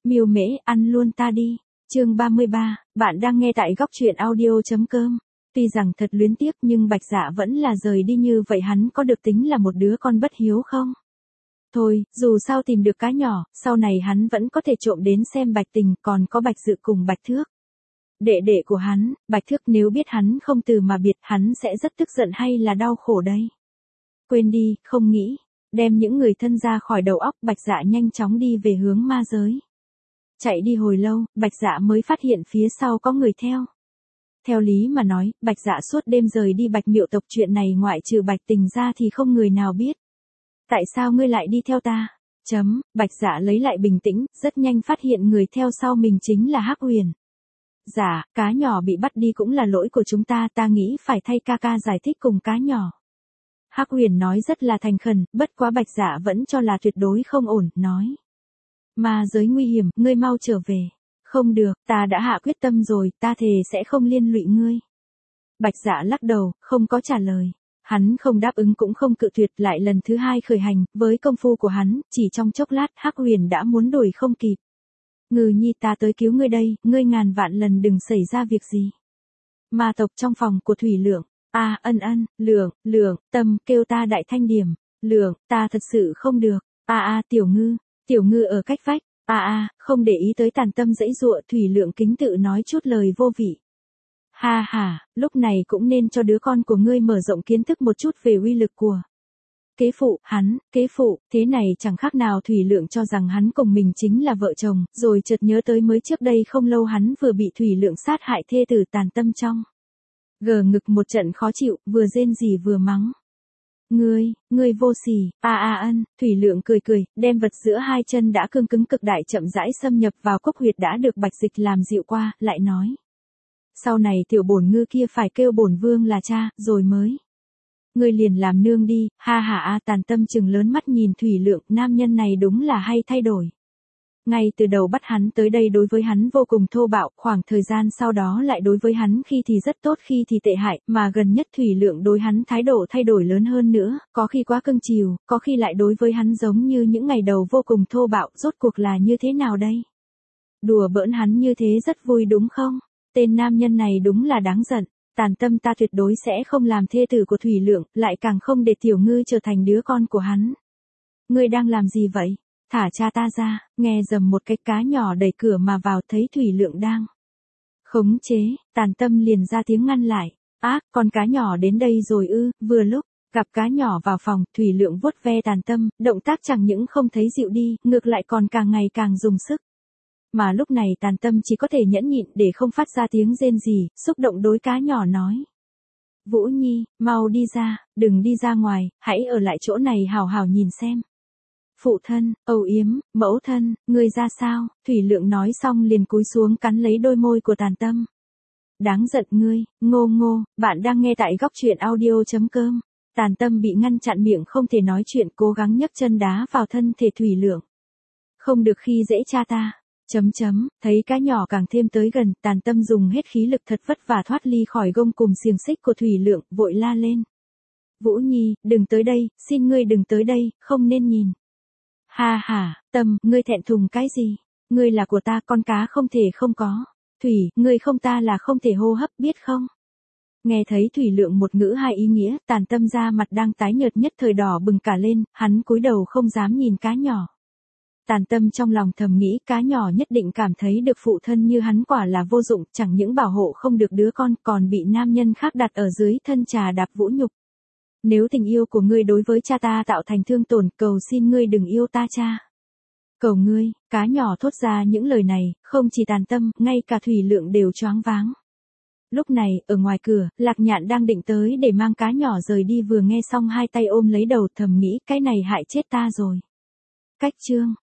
Miêu Mễ, ăn luôn ta đi. Chương 33, bạn đang nghe tại góc truyện audio.com. Tuy rằng thật luyến tiếc nhưng Bạch Dạ vẫn là rời đi như vậy, hắn có được tính là một đứa con bất hiếu không? Thôi, dù sao tìm được cá nhỏ, sau này hắn vẫn có thể trộm đến xem Bạch Tình, còn có Bạch Dự cùng Bạch Thước. Đệ đệ của hắn, Bạch Thước, nếu biết hắn không từ mà biệt, hắn sẽ rất tức giận hay là đau khổ đây? Quên đi, không nghĩ. Đem những người thân ra khỏi đầu óc, Bạch Dạ nhanh chóng đi về hướng ma giới. Chạy đi hồi lâu, Bạch Dạ mới phát hiện phía sau có người theo. Theo lý mà nói, Bạch Dạ suốt đêm rời đi Bạch Miệu tộc, chuyện này ngoại trừ Bạch Tình ra thì không người nào biết. Tại sao ngươi lại đi theo ta? Bạch Dạ lấy lại bình tĩnh, rất nhanh phát hiện người theo sau mình chính là Hắc Huyền. Dạ, cá nhỏ bị bắt đi cũng là lỗi của chúng ta, ta nghĩ phải thay ca ca giải thích cùng cá nhỏ. Hắc Huyền nói rất là thành khẩn, bất quá Bạch Dạ vẫn cho là tuyệt đối không ổn, nói. Ma giới nguy hiểm, ngươi mau trở về. Không được, ta đã hạ quyết tâm rồi, ta thề sẽ không liên lụy ngươi. Bạch Dạ lắc đầu, không có trả lời. Hắn không đáp ứng cũng không cự tuyệt, lại lần thứ hai khởi hành, với công phu của hắn, chỉ trong chốc lát Hắc Huyền đã muốn đuổi không kịp. Ngừ nhi, ta tới cứu ngươi đây, ngươi ngàn vạn lần đừng xảy ra việc gì. Ma tộc trong phòng của Thủy Lượng. Lượng, Tâm, kêu ta đại thanh điểm. Lượng, ta thật sự không được. Tiểu Ngư ở cách vách. Không để ý tới Tàn Tâm giãy giụa, Thủy Lượng kính tự nói chút lời vô vị. Ha, lúc này cũng nên cho đứa con của ngươi mở rộng kiến thức một chút về uy lực của kế phụ, thế này chẳng khác nào Thủy Lượng cho rằng hắn cùng mình chính là vợ chồng, rồi chợt nhớ tới mới trước đây không lâu hắn vừa bị Thủy Lượng sát hại thê tử Tàn Tâm trong. Gờ ngực một trận khó chịu, vừa rên rỉ vừa mắng. Ngươi vô sỉ, Thủy Lượng cười, đem vật giữa hai chân đã cương cứng cực đại chậm rãi xâm nhập vào cốc huyệt đã được Bạch Dịch làm dịu qua, lại nói. Sau này tiểu bổn ngư kia phải kêu bổn vương là cha, rồi mới. Ngươi liền làm nương đi, Tàn Tâm trừng lớn mắt nhìn Thủy Lượng, nam nhân này đúng là hay thay đổi. Ngay từ đầu bắt hắn tới đây đối với hắn vô cùng thô bạo, khoảng thời gian sau đó lại đối với hắn khi thì rất tốt khi thì tệ hại, mà gần nhất Thủy Lượng đối hắn thái độ thay đổi lớn hơn nữa, có khi quá cưng chiều, có khi lại đối với hắn giống như những ngày đầu vô cùng thô bạo, rốt cuộc là như thế nào đây? Đùa bỡn hắn như thế rất vui đúng không? Tên nam nhân này đúng là đáng giận. Tàn Tâm, ta tuyệt đối sẽ không làm thê tử của Thủy Lượng, lại càng không để Tiểu Ngư trở thành đứa con của hắn. Ngươi đang làm gì vậy? Thả cha ta ra. Nghe rầm một cái, cá nhỏ đẩy cửa mà vào, thấy Thủy Lượng đang khống chế, Tàn Tâm liền ra tiếng ngăn lại. Con cá nhỏ đến đây rồi ư? Vừa lúc gặp cá nhỏ vào phòng, Thủy Lượng vuốt ve Tàn Tâm, động tác chẳng những không thấy dịu đi, ngược lại còn càng ngày càng dùng sức. Mà lúc này Tàn Tâm chỉ có thể nhẫn nhịn để không phát ra tiếng rên rỉ, xúc động đối cá nhỏ nói. Vũ Nhi, mau đi ra, đừng đi ra ngoài, hãy ở lại chỗ này hào hào nhìn xem. Phụ thân, âu yếm, mẫu thân, ngươi ra sao? Thủy Lượng nói xong liền cúi xuống cắn lấy đôi môi của Tàn Tâm. Đáng giận ngươi, ngô, bạn đang nghe tại góc truyện audio.com. Tàn Tâm bị ngăn chặn miệng không thể nói chuyện, cố gắng nhấc chân đá vào thân thể Thủy Lượng. Không được khi dễ cha ta. Thấy cá nhỏ càng thêm tới gần, Tàn Tâm dùng hết khí lực thật vất vả thoát ly khỏi gông cùm xiềng xích của Thủy Lượng, vội la lên. Vũ Nhi, đừng tới đây, xin ngươi đừng tới đây, không nên nhìn. Tâm, ngươi thẹn thùng cái gì? Ngươi là của ta, con cá không thể không có. Thủy, ngươi không ta là không thể hô hấp, biết không? Nghe thấy Thủy Lượng một ngữ hai ý nghĩa, Tàn Tâm da mặt đang tái nhợt nhất thời đỏ bừng cả lên, hắn cúi đầu không dám nhìn cá nhỏ. Tàn Tâm trong lòng thầm nghĩ cá nhỏ nhất định cảm thấy được phụ thân như hắn quả là vô dụng, chẳng những bảo hộ không được đứa con còn bị nam nhân khác đặt ở dưới thân trà đạp vũ nhục. Nếu tình yêu của ngươi đối với cha ta tạo thành thương tổn, cầu xin ngươi đừng yêu ta cha. Cầu ngươi, cá nhỏ thốt ra những lời này, không chỉ Tàn Tâm, ngay cả Thủy Lượng đều choáng váng. Lúc này, ở ngoài cửa, Lạc Nhạn đang định tới để mang cá nhỏ rời đi, vừa nghe xong hai tay ôm lấy đầu, thầm nghĩ cái này hại chết ta rồi. Cách chương